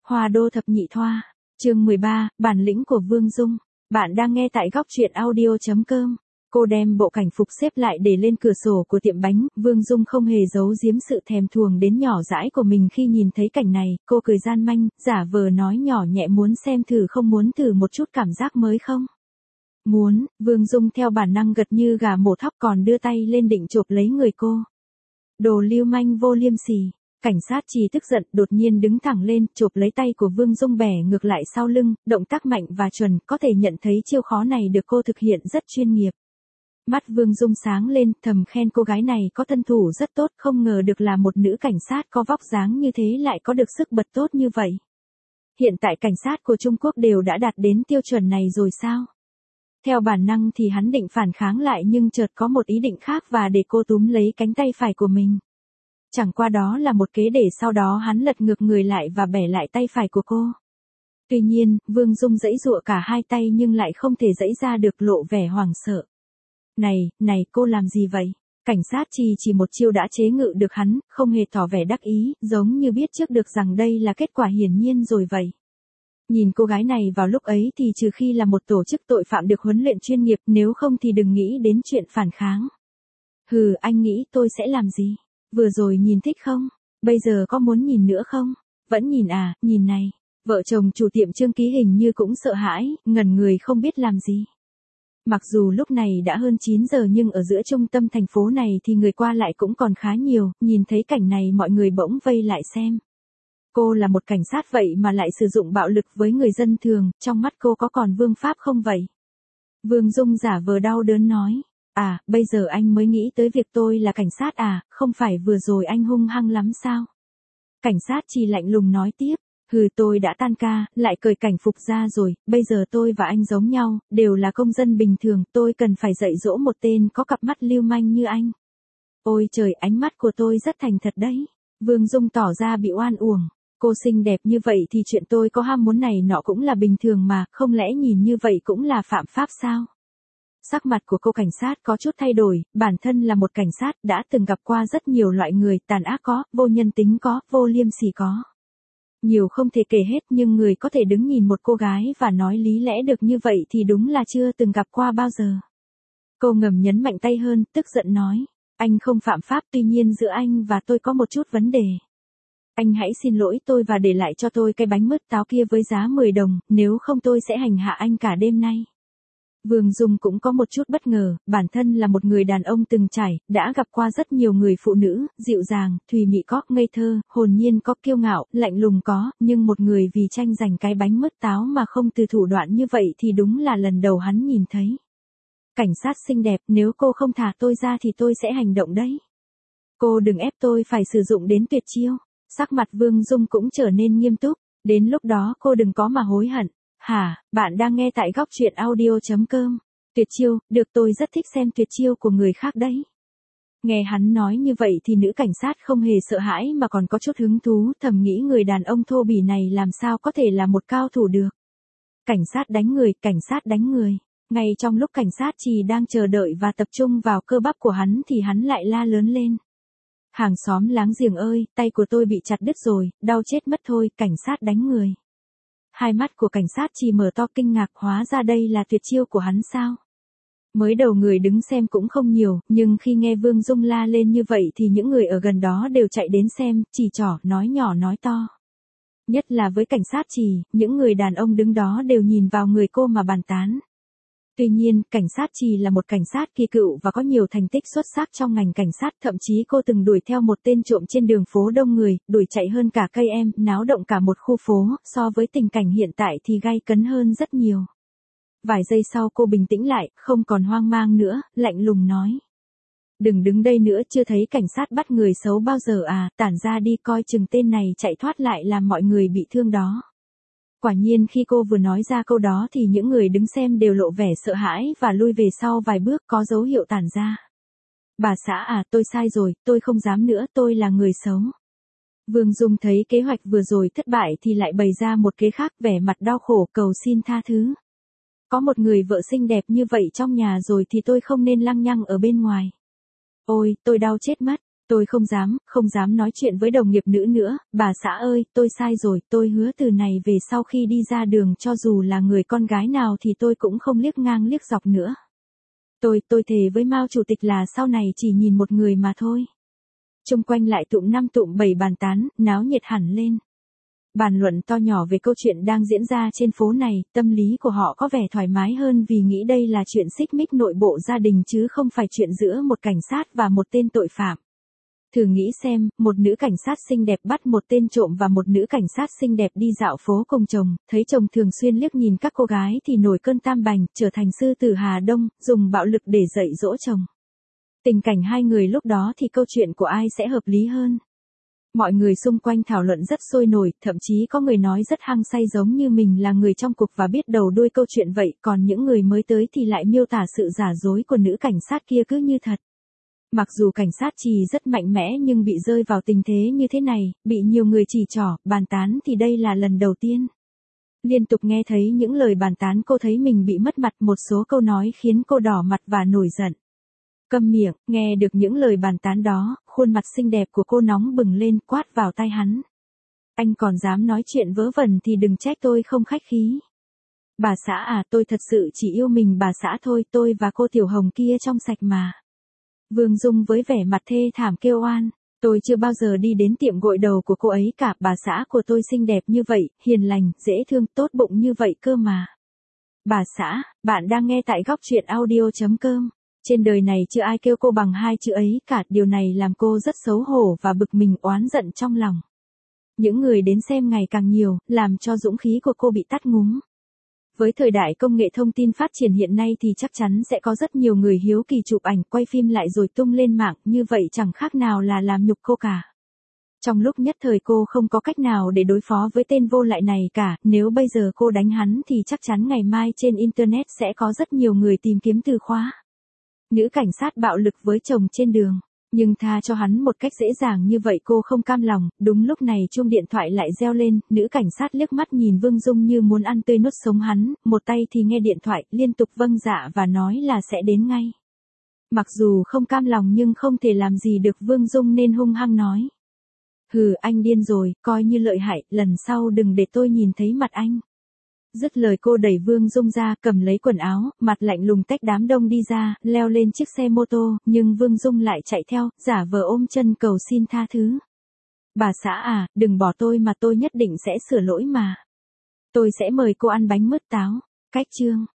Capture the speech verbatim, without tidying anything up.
Hoa đô thập nhị thoa, chương mười ba, bản lĩnh của Vương Dung. Bạn đang nghe tại góc truyện audio chấm com. Cô đem bộ cảnh phục xếp lại để lên cửa sổ của tiệm bánh, Vương Dung không hề giấu giếm sự thèm thuồng đến nhỏ dãi của mình khi nhìn thấy cảnh này, cô cười gian manh, giả vờ nói nhỏ nhẹ muốn xem thử không muốn thử một chút cảm giác mới không? Muốn, Vương Dung theo bản năng gật như gà mổ thóc còn đưa tay lên định chộp lấy người cô. Đồ lưu manh vô liêm sỉ. Cảnh sát Trì tức giận đột nhiên đứng thẳng lên, chộp lấy tay của Vương Dung bẻ ngược lại sau lưng, động tác mạnh và chuẩn, có thể nhận thấy chiêu khó này được cô thực hiện rất chuyên nghiệp. Mắt Vương Dung sáng lên, thầm khen cô gái này có thân thủ rất tốt, không ngờ được là một nữ cảnh sát có vóc dáng như thế lại có được sức bật tốt như vậy. Hiện tại cảnh sát của Trung Quốc đều đã đạt đến tiêu chuẩn này rồi sao? Theo bản năng thì hắn định phản kháng lại nhưng chợt có một ý định khác và để cô túm lấy cánh tay phải của mình. Chẳng qua đó là một kế để sau đó hắn lật ngược người lại và bẻ lại tay phải của cô. Tuy nhiên, Vương Dung giãy giụa cả hai tay nhưng lại không thể giãy ra được, lộ vẻ hoảng sợ. Này, này cô làm gì vậy? Cảnh sát Trì chỉ một chiêu đã chế ngự được hắn, không hề tỏ vẻ đắc ý, giống như biết trước được rằng đây là kết quả hiển nhiên rồi vậy. Nhìn cô gái này vào lúc ấy thì trừ khi là một tổ chức tội phạm được huấn luyện chuyên nghiệp, nếu không thì đừng nghĩ đến chuyện phản kháng. Hừ, anh nghĩ tôi sẽ làm gì? Vừa rồi nhìn thích không? Bây giờ có muốn nhìn nữa không? Vẫn nhìn à, nhìn này. Vợ chồng chủ tiệm Trương Ký hình như cũng sợ hãi, ngẩn người không biết làm gì. Mặc dù lúc này đã hơn chín giờ nhưng ở giữa trung tâm thành phố này thì người qua lại cũng còn khá nhiều, nhìn thấy cảnh này mọi người bỗng vây lại xem. Cô là một cảnh sát vậy mà lại sử dụng bạo lực với người dân thường, trong mắt cô có còn vương pháp không vậy? Vương Dung giả vờ đau đớn nói. À, bây giờ anh mới nghĩ tới việc tôi là cảnh sát à, không phải vừa rồi anh hung hăng lắm sao? Cảnh sát Trì lạnh lùng nói tiếp, hừ tôi đã tan ca, lại cởi cảnh phục ra rồi, bây giờ tôi và anh giống nhau, đều là công dân bình thường, tôi cần phải dạy dỗ một tên có cặp mắt lưu manh như anh. Ôi trời, ánh mắt của tôi rất thành thật đấy. Vương Dung tỏ ra bị oan uổng. Cô xinh đẹp như vậy thì chuyện tôi có ham muốn này nọ cũng là bình thường mà, không lẽ nhìn như vậy cũng là phạm pháp sao? Sắc mặt của cô cảnh sát có chút thay đổi, bản thân là một cảnh sát đã từng gặp qua rất nhiều loại người, tàn ác có, vô nhân tính có, vô liêm sỉ có. Nhiều không thể kể hết nhưng người có thể đứng nhìn một cô gái và nói lý lẽ được như vậy thì đúng là chưa từng gặp qua bao giờ. Cô ngầm nhấn mạnh tay hơn, tức giận nói, anh không phạm pháp tuy nhiên giữa anh và tôi có một chút vấn đề. Anh hãy xin lỗi tôi và để lại cho tôi cái bánh mứt táo kia với giá mười đồng, nếu không tôi sẽ hành hạ anh cả đêm nay. Vương Dung cũng có một chút bất ngờ, bản thân là một người đàn ông từng trải, đã gặp qua rất nhiều người phụ nữ, dịu dàng, thùy mị có, ngây thơ, hồn nhiên có, kiêu ngạo, lạnh lùng có, nhưng một người vì tranh giành cái bánh mứt táo mà không từ thủ đoạn như vậy thì đúng là lần đầu hắn nhìn thấy. Cảnh sát xinh đẹp, nếu cô không thả tôi ra thì tôi sẽ hành động đấy. Cô đừng ép tôi phải sử dụng đến tuyệt chiêu. Sắc mặt Vương Dung cũng trở nên nghiêm túc, đến lúc đó cô đừng có mà hối hận. Hả, bạn đang nghe tại góc truyện audio chấm com. Tuyệt chiêu, được tôi rất thích xem tuyệt chiêu của người khác đấy. Nghe hắn nói như vậy thì nữ cảnh sát không hề sợ hãi mà còn có chút hứng thú, thầm nghĩ người đàn ông thô bỉ này làm sao có thể là một cao thủ được. Cảnh sát đánh người, cảnh sát đánh người. Ngay trong lúc cảnh sát chỉ đang chờ đợi và tập trung vào cơ bắp của hắn thì hắn lại la lớn lên. Hàng xóm láng giềng ơi, tay của tôi bị chặt đứt rồi, đau chết mất thôi, cảnh sát đánh người. Hai mắt của cảnh sát chỉ mở to kinh ngạc, hóa ra đây là tuyệt chiêu của hắn sao? Mới đầu người đứng xem cũng không nhiều, nhưng khi nghe Vương Dung la lên như vậy thì những người ở gần đó đều chạy đến xem, chỉ trỏ, nói nhỏ nói to. Nhất là với cảnh sát Trì, những người đàn ông đứng đó đều nhìn vào người cô mà bàn tán. Tuy nhiên, cảnh sát Trì là một cảnh sát kỳ cựu và có nhiều thành tích xuất sắc trong ngành cảnh sát, thậm chí cô từng đuổi theo một tên trộm trên đường phố đông người, đuổi chạy hơn cả cây em, náo động cả một khu phố, so với tình cảnh hiện tại thì gay cấn hơn rất nhiều. Vài giây sau cô bình tĩnh lại, không còn hoang mang nữa, lạnh lùng nói. Đừng đứng đây nữa, chưa thấy cảnh sát bắt người xấu bao giờ à, tản ra đi coi chừng tên này chạy thoát lại làm mọi người bị thương đó. Quả nhiên khi cô vừa nói ra câu đó thì những người đứng xem đều lộ vẻ sợ hãi và lui về sau vài bước, có dấu hiệu tản ra. Bà xã à, tôi sai rồi, tôi không dám nữa, tôi là người xấu. Vương Dung thấy kế hoạch vừa rồi thất bại thì lại bày ra một kế khác, vẻ mặt đau khổ cầu xin tha thứ. Có một người vợ xinh đẹp như vậy trong nhà rồi thì tôi không nên lăng nhăng ở bên ngoài. Ôi, tôi đau chết mất. Tôi không dám, không dám nói chuyện với đồng nghiệp nữ nữa, bà xã ơi, tôi sai rồi, tôi hứa từ này về sau khi đi ra đường cho dù là người con gái nào thì tôi cũng không liếc ngang liếc dọc nữa. Tôi, tôi thề với Mao chủ tịch là sau này chỉ nhìn một người mà thôi. Chung quanh lại tụm năm tụm bảy bàn tán, náo nhiệt hẳn lên. Bàn luận to nhỏ về câu chuyện đang diễn ra trên phố này, tâm lý của họ có vẻ thoải mái hơn vì nghĩ đây là chuyện xích mích nội bộ gia đình chứ không phải chuyện giữa một cảnh sát và một tên tội phạm. Thử nghĩ xem, một nữ cảnh sát xinh đẹp bắt một tên trộm và một nữ cảnh sát xinh đẹp đi dạo phố cùng chồng, thấy chồng thường xuyên liếc nhìn các cô gái thì nổi cơn tam bành, trở thành sư tử Hà Đông, dùng bạo lực để dạy dỗ chồng. Tình cảnh hai người lúc đó thì câu chuyện của ai sẽ hợp lý hơn? Mọi người xung quanh thảo luận rất sôi nổi, thậm chí có người nói rất hăng say giống như mình là người trong cuộc và biết đầu đuôi câu chuyện vậy, còn những người mới tới thì lại miêu tả sự giả dối của nữ cảnh sát kia cứ như thật. Mặc dù cảnh sát Trì rất mạnh mẽ nhưng bị rơi vào tình thế như thế này, bị nhiều người chỉ trỏ, bàn tán thì đây là lần đầu tiên. Liên tục nghe thấy những lời bàn tán cô thấy mình bị mất mặt, một số câu nói khiến cô đỏ mặt và nổi giận. Câm miệng, nghe được những lời bàn tán đó, khuôn mặt xinh đẹp của cô nóng bừng lên quát vào tai hắn. Anh còn dám nói chuyện vớ vẩn thì đừng trách tôi không khách khí. Bà xã à, tôi thật sự chỉ yêu mình bà xã thôi, tôi và cô Tiểu Hồng kia trong sạch mà. Vương Dung với vẻ mặt thê thảm kêu oan, tôi chưa bao giờ đi đến tiệm gội đầu của cô ấy cả, bà xã của tôi xinh đẹp như vậy, hiền lành, dễ thương, tốt bụng như vậy cơ mà. Bà xã, bạn đang nghe tại góc truyện audio chấm com. Trên đời này chưa ai kêu cô bằng hai chữ ấy cả, điều này làm cô rất xấu hổ và bực mình oán giận trong lòng. Những người đến xem ngày càng nhiều, làm cho dũng khí của cô bị tắt ngúm. Với thời đại công nghệ thông tin phát triển hiện nay thì chắc chắn sẽ có rất nhiều người hiếu kỳ chụp ảnh quay phim lại rồi tung lên mạng, như vậy chẳng khác nào là làm nhục cô cả. Trong lúc nhất thời cô không có cách nào để đối phó với tên vô lại này cả, nếu bây giờ cô đánh hắn thì chắc chắn ngày mai trên Internet sẽ có rất nhiều người tìm kiếm từ khóa. Nữ cảnh sát bạo lực với chồng trên đường, nhưng tha cho hắn một cách dễ dàng như vậy cô không cam lòng. Đúng lúc này chuông điện thoại lại reo lên, nữ cảnh sát liếc mắt nhìn Vương Dung như muốn ăn tươi nuốt sống hắn, một tay thì nghe điện thoại, liên tục vâng dạ và nói là sẽ đến ngay. Mặc dù không cam lòng nhưng không thể làm gì được Vương Dung nên hung hăng nói. Hừ, anh điên rồi, coi như lợi hại, lần sau đừng để tôi nhìn thấy mặt anh. Dứt lời cô đẩy Vương Dung ra, cầm lấy quần áo, mặt lạnh lùng tách đám đông đi ra, leo lên chiếc xe mô tô, nhưng Vương Dung lại chạy theo, giả vờ ôm chân cầu xin tha thứ. Bà xã à, đừng bỏ tôi mà tôi nhất định sẽ sửa lỗi mà. Tôi sẽ mời cô ăn bánh mứt táo. Cách chương.